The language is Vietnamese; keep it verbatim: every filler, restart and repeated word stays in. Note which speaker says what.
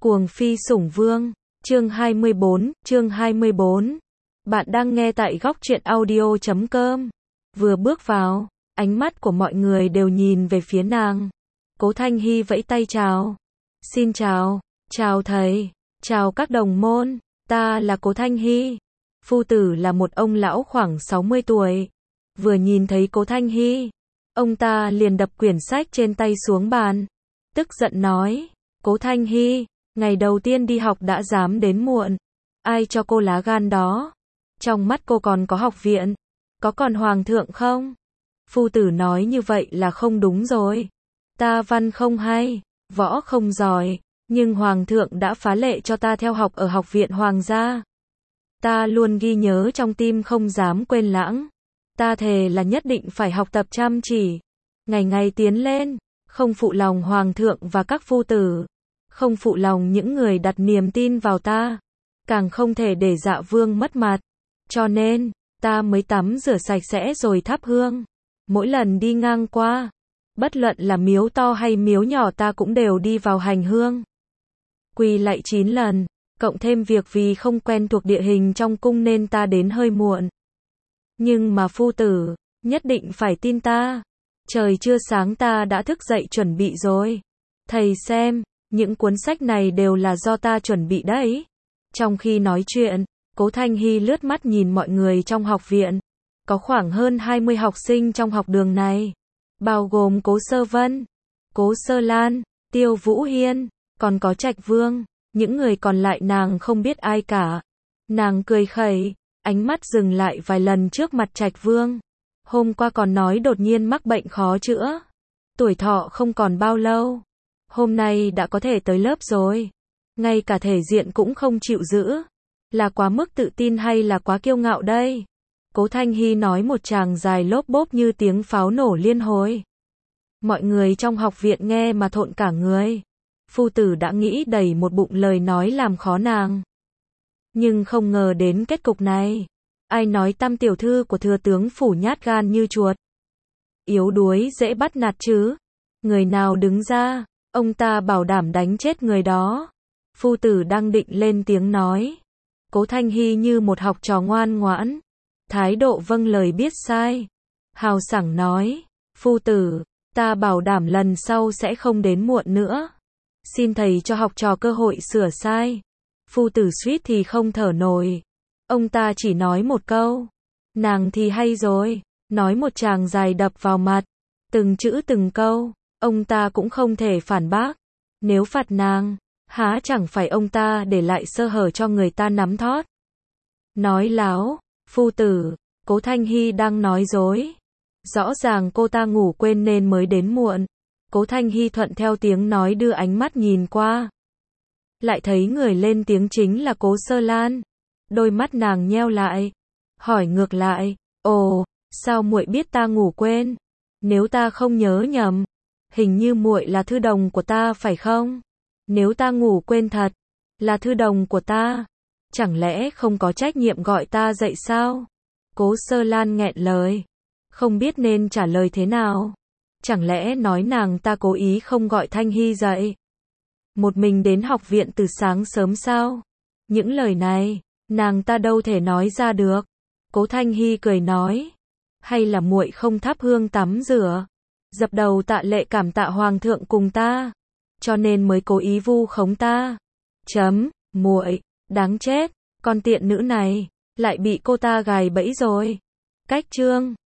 Speaker 1: Cuồng phi sủng vương, chương hai mươi bốn, chương hai mươi bốn. Bạn đang nghe tại góc truyện audio chấm com. Vừa bước vào, ánh mắt của mọi người đều nhìn về phía nàng. Cố Thanh Hy vẫy tay chào. Xin chào, chào thầy, chào các đồng môn, ta là Cố Thanh Hy. Phu tử là một ông lão khoảng sáu mươi tuổi. Vừa nhìn thấy Cố Thanh Hy, ông ta liền đập quyển sách trên tay xuống bàn. Tức giận nói, Cố Thanh Hy, ngày đầu tiên đi học đã dám đến muộn. Ai cho cô lá gan đó? Trong mắt cô còn có học viện, có còn hoàng thượng không? Phu tử nói như vậy là không đúng rồi. Ta văn không hay, võ không giỏi, nhưng hoàng thượng đã phá lệ cho ta theo học ở học viện hoàng gia. Ta luôn ghi nhớ trong tim không dám quên lãng. Ta thề là nhất định phải học tập chăm chỉ, ngày ngày tiến lên, không phụ lòng hoàng thượng và các phu tử, không phụ lòng những người đặt niềm tin vào ta, càng không thể để Dạ Vương mất mặt. Cho nên, ta mới tắm rửa sạch sẽ rồi thắp hương. Mỗi lần đi ngang qua, bất luận là miếu to hay miếu nhỏ ta cũng đều đi vào hành hương. Quỳ lạy chín lần, cộng thêm việc vì không quen thuộc địa hình trong cung nên ta đến hơi muộn. Nhưng mà phu tử, nhất định phải tin ta. Trời chưa sáng ta đã thức dậy chuẩn bị rồi. Thầy xem, những cuốn sách này đều là do ta chuẩn bị đấy. Trong khi nói chuyện, Cố Thanh Hy lướt mắt nhìn mọi người trong học viện. Có khoảng hơn hai mươi học sinh trong học đường này, bao gồm Cố Sơ Vân, Cố Sơ Lan, Tiêu Vũ Hiên, còn có Trạch Vương. Những người còn lại nàng không biết ai cả. Nàng cười khẩy, ánh mắt dừng lại vài lần trước mặt Trạch Vương. Hôm qua còn nói đột nhiên mắc bệnh khó chữa, tuổi thọ không còn bao lâu. Hôm nay đã có thể tới lớp rồi. Ngay cả thể diện cũng không chịu giữ. Là quá mức tự tin hay là quá kiêu ngạo đây? Cố Thanh Hy nói một tràng dài lốp bốp như tiếng pháo nổ liên hồi. Mọi người trong học viện nghe mà thộn cả người. Phu tử đã nghĩ đầy một bụng lời nói làm khó nàng. Nhưng không ngờ đến kết cục này. Ai nói tam tiểu thư của thừa tướng phủ nhát gan như chuột, yếu đuối dễ bắt nạt chứ? Người nào đứng ra, ông ta bảo đảm đánh chết người đó. Phu tử đang định lên tiếng nói. Cố Thanh Hy như một học trò ngoan ngoãn, thái độ vâng lời biết sai, hào sảng nói, phu tử, ta bảo đảm lần sau sẽ không đến muộn nữa. Xin thầy cho học trò cơ hội sửa sai. Phu tử suýt thì không thở nổi. Ông ta chỉ nói một câu, nàng thì hay rồi, nói một tràng dài đập vào mặt, từng chữ từng câu, ông ta cũng không thể phản bác. Nếu phạt nàng, há chẳng phải ông ta để lại sơ hở cho người ta nắm thót. Nói láo, phu tử, Cố Thanh Hy đang nói dối. Rõ ràng cô ta ngủ quên nên mới đến muộn. Cố Thanh Hy thuận theo tiếng nói đưa ánh mắt nhìn qua. Lại thấy người lên tiếng chính là Cố Sơ Lan. Đôi mắt nàng nheo lại, hỏi ngược lại, ồ, sao muội biết ta ngủ quên? Nếu ta không nhớ nhầm, hình như muội là thư đồng của ta phải không? Nếu ta ngủ quên thật, là thư đồng của ta, chẳng lẽ không có trách nhiệm gọi ta dậy sao? Cố Sơ Lan nghẹn lời, không biết nên trả lời thế nào. Chẳng lẽ nói nàng ta cố ý không gọi Thanh Hy dậy? Một mình đến học viện từ sáng sớm sao? Những lời này, nàng ta đâu thể nói ra được. Cố Thanh Hy cười nói, hay là muội không thắp hương tắm rửa, dập đầu tạ lệ cảm tạ hoàng thượng cùng ta, cho nên mới cố ý vu khống ta. Chấm, muội, đáng chết, con tiện nữ này lại bị cô ta gài bẫy rồi. Cách chương